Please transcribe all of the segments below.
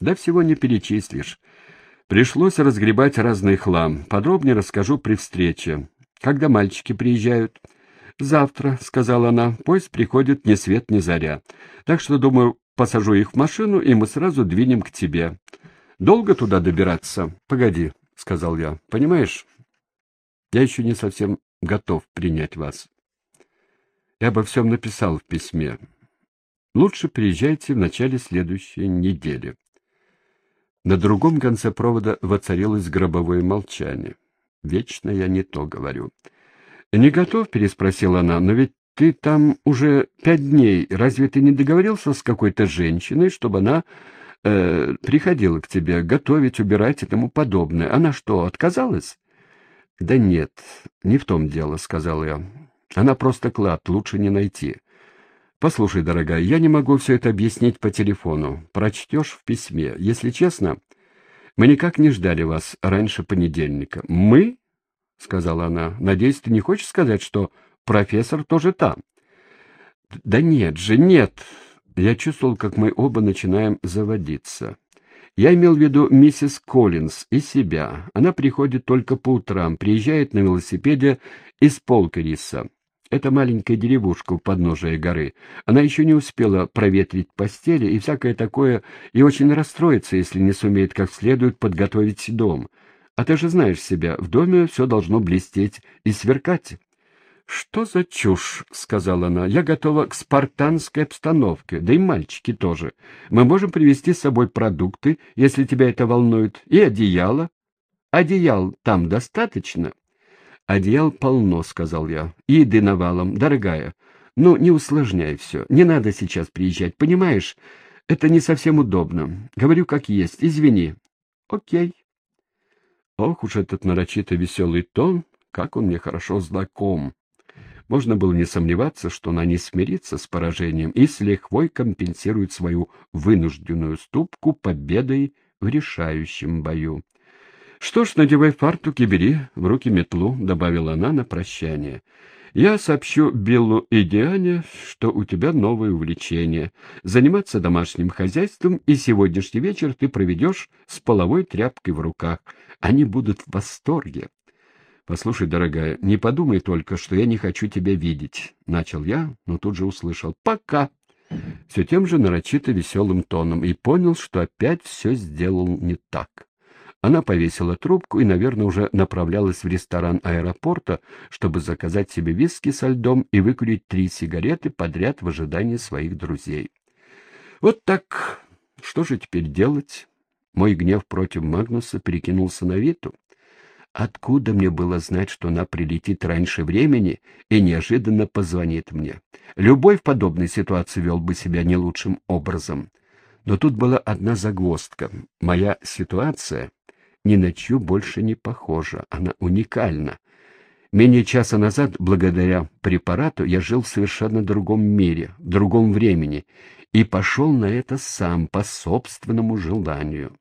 Да всего не перечислишь. Пришлось разгребать разный хлам. Подробнее расскажу при встрече. Когда мальчики приезжают? Завтра, — сказала она, — поезд приходит ни свет ни заря. Так что, думаю, посажу их в машину, и мы сразу двинем к тебе. Долго туда добираться? Погоди, — сказал я. Понимаешь, я еще не совсем готов принять вас. Я обо всем написал в письме. Лучше приезжайте в начале следующей недели. На другом конце провода воцарилось гробовое молчание. Вечно я не то говорю. «Не готов?» — переспросила она. «Но ведь ты там уже 5 дней. Разве ты не договорился с какой-то женщиной, чтобы она приходила к тебе готовить, убирать и тому подобное? Она что, отказалась?» «Да нет, не в том дело», — сказал я. «Она просто клад, лучше не найти. Послушай, дорогая, я не могу все это объяснить по телефону. Прочтешь в письме. Если честно, мы никак не ждали вас раньше понедельника». «Мы?» — сказала она. — Надеюсь, ты не хочешь сказать, что профессор тоже там? — Да нет же, нет. Я чувствовал, как мы оба начинаем заводиться. Я имел в виду миссис Коллинз и себя. Она приходит только по утрам, приезжает на велосипеде из Полкериса. Это маленькая деревушка у подножия горы. Она еще не успела проветрить постели и всякое такое, и очень расстроится, если не сумеет как следует подготовить дом. А ты же знаешь себя, в доме все должно блестеть и сверкать. — Что за чушь? — сказала она. — Я готова к спартанской обстановке, да и мальчики тоже. Мы можем привезти с собой продукты, если тебя это волнует, и одеяло. Одеял там достаточно? — Одеял полно, — сказал я, — и еды навалом, дорогая. Ну, не усложняй все, не надо сейчас приезжать, понимаешь? Это не совсем удобно. Говорю как есть, извини. — Окей. Ох уж этот нарочито веселый тон, как он мне хорошо знаком. Можно было не сомневаться, что она не смирится с поражением и с лихвой компенсирует свою вынужденную уступку победой в решающем бою. — Что ж, надевай фартук и бери в руки метлу, — добавила она на прощание. — Я сообщу Биллу и Диане, что у тебя новое увлечение — заниматься домашним хозяйством, и сегодняшний вечер ты проведешь с половой тряпкой в руках. Они будут в восторге. — Послушай, дорогая, не подумай только, что я не хочу тебя видеть, — начал я, но тут же услышал «пока» все тем же нарочито веселым тоном и понял, что опять все сделал не так. Она повесила трубку и, наверное, уже направлялась в ресторан аэропорта, чтобы заказать себе виски со льдом и выкурить 3 сигареты подряд в ожидании своих друзей. Вот так. Что же теперь делать? Мой гнев против Магнуса перекинулся на Виту. Откуда мне было знать, что она прилетит раньше времени и неожиданно позвонит мне? Любой в подобной ситуации вел бы себя не лучшим образом. Но тут была одна загвоздка. Моя ситуация ни на чью больше не похожа, она уникальна. Менее часа назад, благодаря препарату, я жил в совершенно другом мире, в другом времени, и пошел на это сам, по собственному желанию.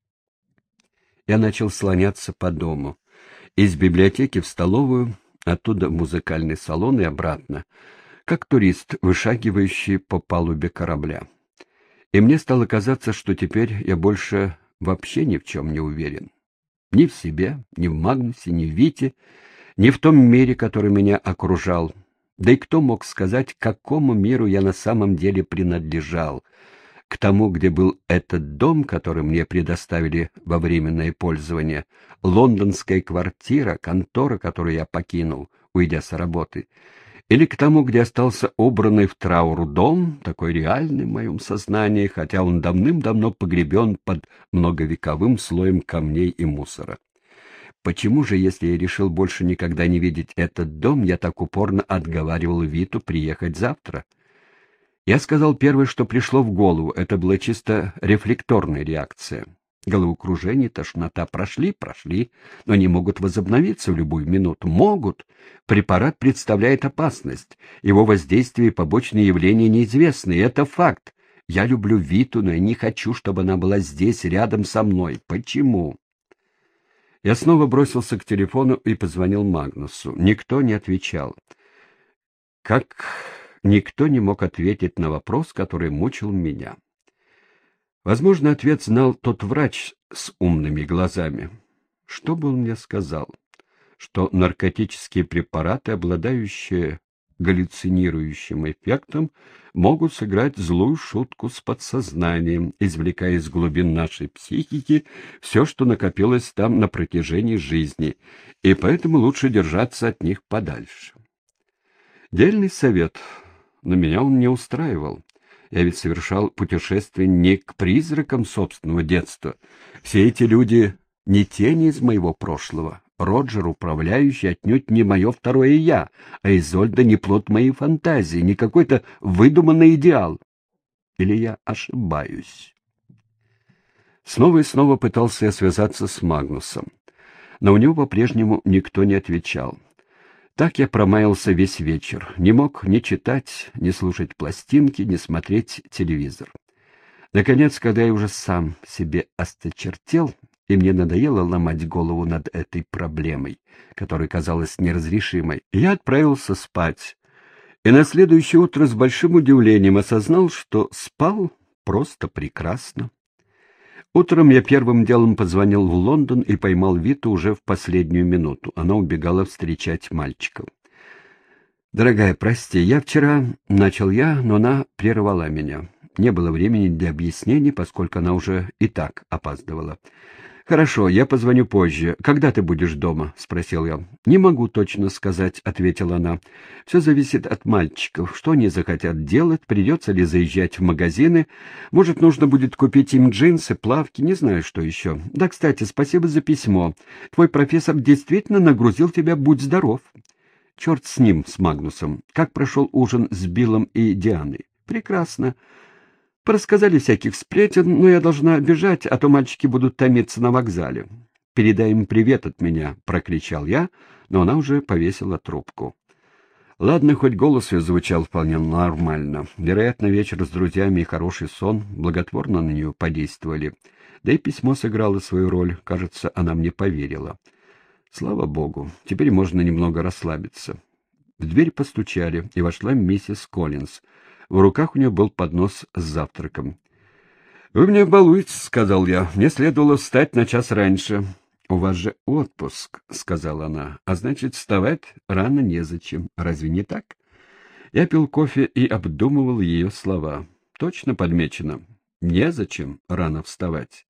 Я начал слоняться по дому. Из библиотеки в столовую, оттуда в музыкальный салон и обратно, как турист, вышагивающий по палубе корабля. И мне стало казаться, что теперь я больше вообще ни в чем не уверен. Ни в себе, ни в Магнусе, ни в Вите, ни в том мире, который меня окружал. Да и кто мог сказать, к какому миру я на самом деле принадлежал? К тому, где был этот дом, который мне предоставили во временное пользование, лондонская квартира, контора, которую я покинул, уйдя с работы, или к тому, где остался убранный в траур дом, такой реальный в моем сознании, хотя он давным-давно погребен под многовековым слоем камней и мусора. Почему же, если я решил больше никогда не видеть этот дом, я так упорно отговаривал Виту приехать завтра? Я сказал первое, что пришло в голову, это была чисто рефлекторная реакция. Головокружение, тошнота прошли, но не могут возобновиться в любую минуту. Могут. Препарат представляет опасность. Его воздействие и побочные явления неизвестны, и это факт. Я люблю Виту, но я не хочу, чтобы она была здесь, рядом со мной. Почему? Я снова бросился к телефону и позвонил Магнусу. Никто не отвечал. Как никто не мог ответить на вопрос, который мучил меня. Возможно, ответ знал тот врач с умными глазами. Что бы он мне сказал? Что наркотические препараты, обладающие галлюцинирующим эффектом, могут сыграть злую шутку с подсознанием, извлекая из глубин нашей психики все, что накопилось там на протяжении жизни, и поэтому лучше держаться от них подальше. Дельный совет, но меня он не устраивал. Я ведь совершал путешествие не к призракам собственного детства. Все эти люди не тени из моего прошлого. Роджер, управляющий, отнюдь не мое второе «я», а Изольда не плод моей фантазии, не какой-то выдуманный идеал. Или я ошибаюсь? Снова и снова пытался я связаться с Магнусом, но у него по-прежнему никто не отвечал. Так я промаялся весь вечер, не мог ни читать, ни слушать пластинки, ни смотреть телевизор. Наконец, когда я уже сам себе осточертел, и мне надоело ломать голову над этой проблемой, которая казалась неразрешимой, я отправился спать, и на следующее утро с большим удивлением осознал, что спал просто прекрасно. Утром я первым делом позвонил в Лондон и поймал Виту уже в последнюю минуту. Она убегала встречать мальчиков. «Дорогая, прости, я вчера...» — начал я, но она прервала меня. Не было времени для объяснений, поскольку она уже и так опаздывала. «Хорошо, я позвоню позже. Когда ты будешь дома?» — спросил я. «Не могу точно сказать», — ответила она. «Все зависит от мальчиков. Что они захотят делать, придется ли заезжать в магазины. Может, нужно будет купить им джинсы, плавки, не знаю, что еще. Да, кстати, спасибо за письмо. Твой профессор действительно нагрузил тебя, будь здоров». «Черт с ним, с Магнусом. Как прошел ужин с Биллом и Дианой?» «Прекрасно. Порассказали всяких сплетен, но я должна бежать, а то мальчики будут томиться на вокзале. Передай им привет от меня», — прокричал я, но она уже повесила трубку. Ладно, хоть голос ее звучал вполне нормально. Вероятно, вечер с друзьями и хороший сон благотворно на нее подействовали. Да и письмо сыграло свою роль. Кажется, она мне поверила. Слава богу, теперь можно немного расслабиться. В дверь постучали, и вошла миссис Коллинз. В руках у нее был поднос с завтраком. «Вы меня балуете», — сказал я. «Мне следовало встать на час раньше». «У вас же отпуск», — сказала она. «А значит, вставать рано незачем. Разве не так?» Я пил кофе и обдумывал ее слова. Точно подмечено. Незачем рано вставать.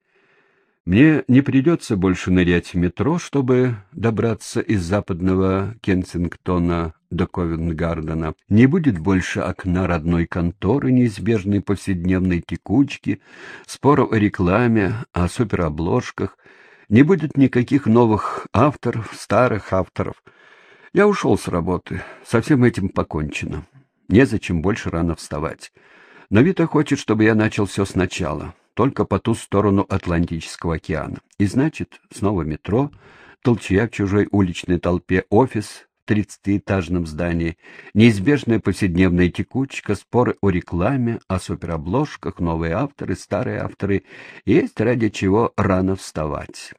Мне не придется больше нырять в метро, чтобы добраться из западного Кенсингтона до Ковент-Гардена. Не будет больше окна родной конторы, неизбежной повседневной текучки, споров о рекламе, о суперобложках. Не будет никаких новых авторов, старых авторов. Я ушел с работы. Со всем этим покончено. Незачем больше рано вставать. Но Вита хочет, чтобы я начал все сначала, только по ту сторону Атлантического океана. И значит, снова метро, толчья в чужой уличной толпе, офис в 30-этажном здании, неизбежная повседневная текучка, споры о рекламе, о суперобложках, новые авторы, старые авторы. Есть ради чего рано вставать.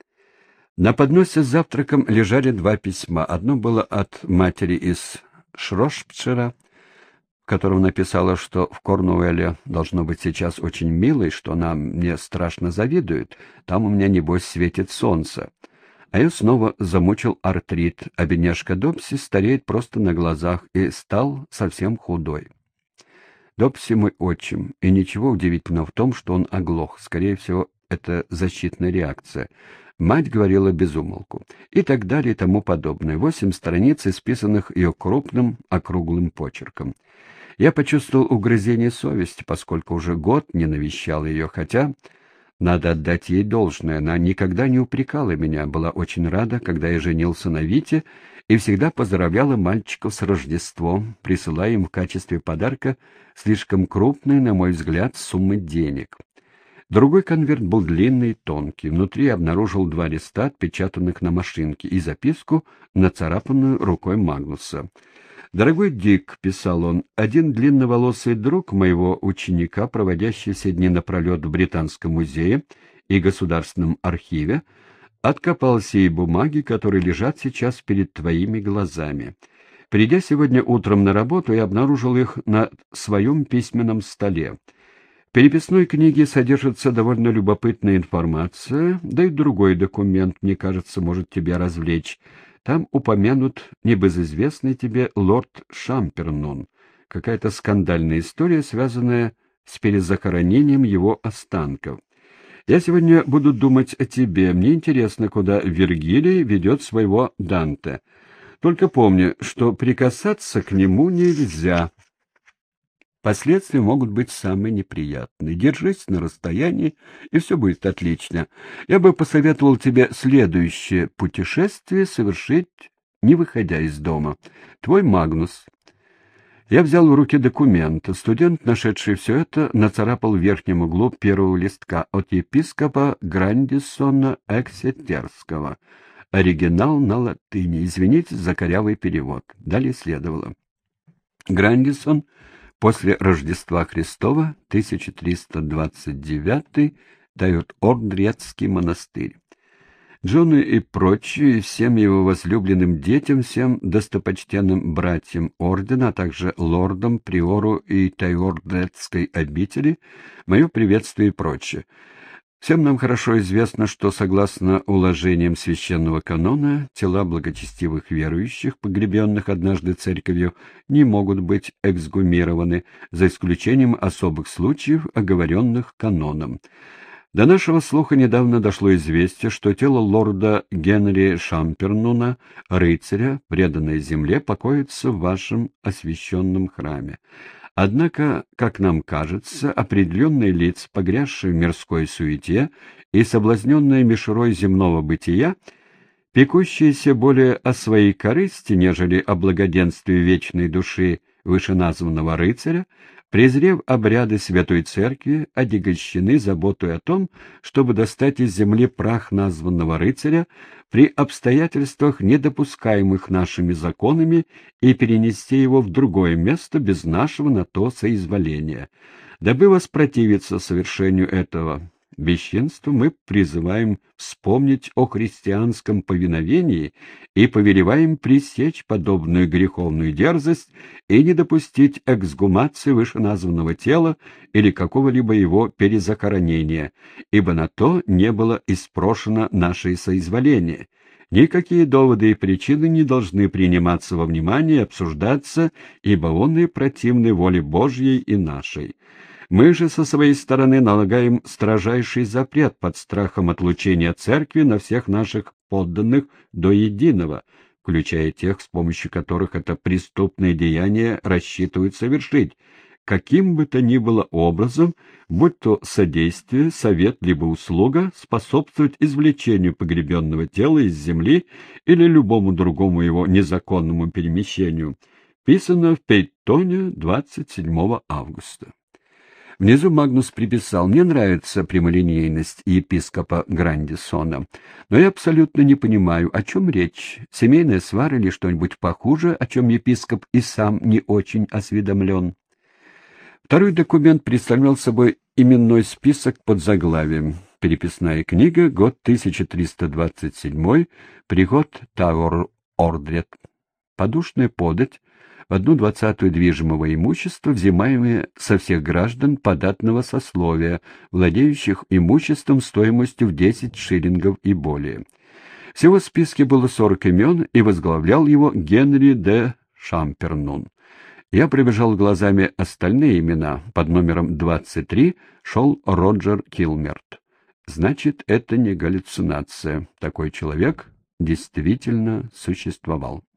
На подносе с завтраком лежали два письма. Одно было от матери из Шропшира, в котором написала, что в Корнуэлле должно быть сейчас очень мило, и что она мне страшно завидует. Там у меня, небось, светит солнце. А ее снова замучил артрит, а бедняжка Добси стареет просто на глазах и стал совсем худой. Добси мой отчим, и ничего удивительного в том, что он оглох. Скорее всего, это защитная реакция. Мать говорила без умолку. И так далее и тому подобное. 8 страниц, исписанных ее крупным округлым почерком. Я почувствовал угрызение совести, поскольку уже год не навещал ее, хотя, надо отдать ей должное, она никогда не упрекала меня, была очень рада, когда я женился на Вите, и всегда поздравляла мальчиков с Рождеством, присылая им в качестве подарка слишком крупные, на мой взгляд, суммы денег. Другой конверт был длинный и тонкий. Внутри я обнаружил 2 листа, отпечатанных на машинке, и записку, нацарапанную рукой Магнуса. «Дорогой Дик», — писал он, — «один длинноволосый друг моего ученика, проводящий все дни напролет в Британском музее и Государственном архиве, откопал сии бумаги, которые лежат сейчас перед твоими глазами. Придя сегодня утром на работу, я обнаружил их на своем письменном столе. В переписной книге содержится довольно любопытная информация, да и другой документ, мне кажется, может тебя развлечь. Там упомянут небезызвестный тебе лорд Шампернон, какая-то скандальная история, связанная с перезахоронением его останков. Я сегодня буду думать о тебе. Мне интересно, куда Вергилий ведет своего Данте. Только помни, что прикасаться к нему нельзя. Последствия могут быть самые неприятные. Держись на расстоянии, и все будет отлично. Я бы посоветовал тебе следующее путешествие совершить, не выходя из дома. Твой Магнус. Я взял в руки документ. Студент, нашедший все это, нацарапал в верхнем углу первого листка от епископа Грандисона Эксетерского. Оригинал на латыни. Извините за корявый перевод. Далее следовало. Грандисон после Рождества Христова, 1329, дает Ордрецкий монастырь. Джону и прочие, всем его возлюбленным детям, всем достопочтенным братьям ордена, а также лордам, приору и Тайордецкой обители, мое приветствие и прочее. Всем нам хорошо известно, что, согласно уложениям священного канона, тела благочестивых верующих, погребенных однажды церковью, не могут быть эксгумированы, за исключением особых случаев, оговоренных каноном. До нашего слуха недавно дошло известие, что тело лорда Генри Шампернуна, рыцаря, преданное земле, покоится в вашем освященном храме. Однако, как нам кажется, определенные лица, погрязшие в мирской суете и соблазненные мишурой земного бытия, пекущиеся более о своей корысти, нежели о благоденствии вечной души вышеназванного рыцаря, презрев обряды Святой Церкви, отягощены заботой о том, чтобы достать из земли прах названного рыцаря при обстоятельствах, недопускаемых нашими законами, и перенести его в другое место без нашего на то соизволения. Дабы воспротивиться совершению этого бесчинства, мы призываем вспомнить о христианском повиновении и повелеваем пресечь подобную греховную дерзость и не допустить эксгумации вышеназванного тела или какого-либо его перезахоронения, ибо на то не было испрошено наше соизволение. Никакие доводы и причины не должны приниматься во внимание и обсуждаться, ибо он и противны воле Божьей и нашей. Мы же со своей стороны налагаем строжайший запрет под страхом отлучения церкви на всех наших подданных до единого, включая тех, с помощью которых это преступное деяние рассчитывают совершить, каким бы то ни было образом, будь то содействие, совет либо услуга, способствовать извлечению погребенного тела из земли или любому другому его незаконному перемещению. Писано в Пейтоне 27 августа. Внизу Магнус приписал: «Мне нравится прямолинейность епископа Грандисона, но я абсолютно не понимаю, о чем речь, семейная свара или что-нибудь похуже, о чем епископ и сам не очень осведомлен». Второй документ представлял собой именной список под заглавием «Переписная книга, год 1327, приход Тауэр-Ордред, подушная подать, в 1/20 движимого имущества, взимаемое со всех граждан податного сословия, владеющих имуществом стоимостью в 10 шиллингов и более». Всего в списке было 40 имен, и возглавлял его Генри де Шампернун. Я пробежал глазами остальные имена. Под номером 23 шел Роджер Килмерт. Значит, это не галлюцинация. Такой человек действительно существовал.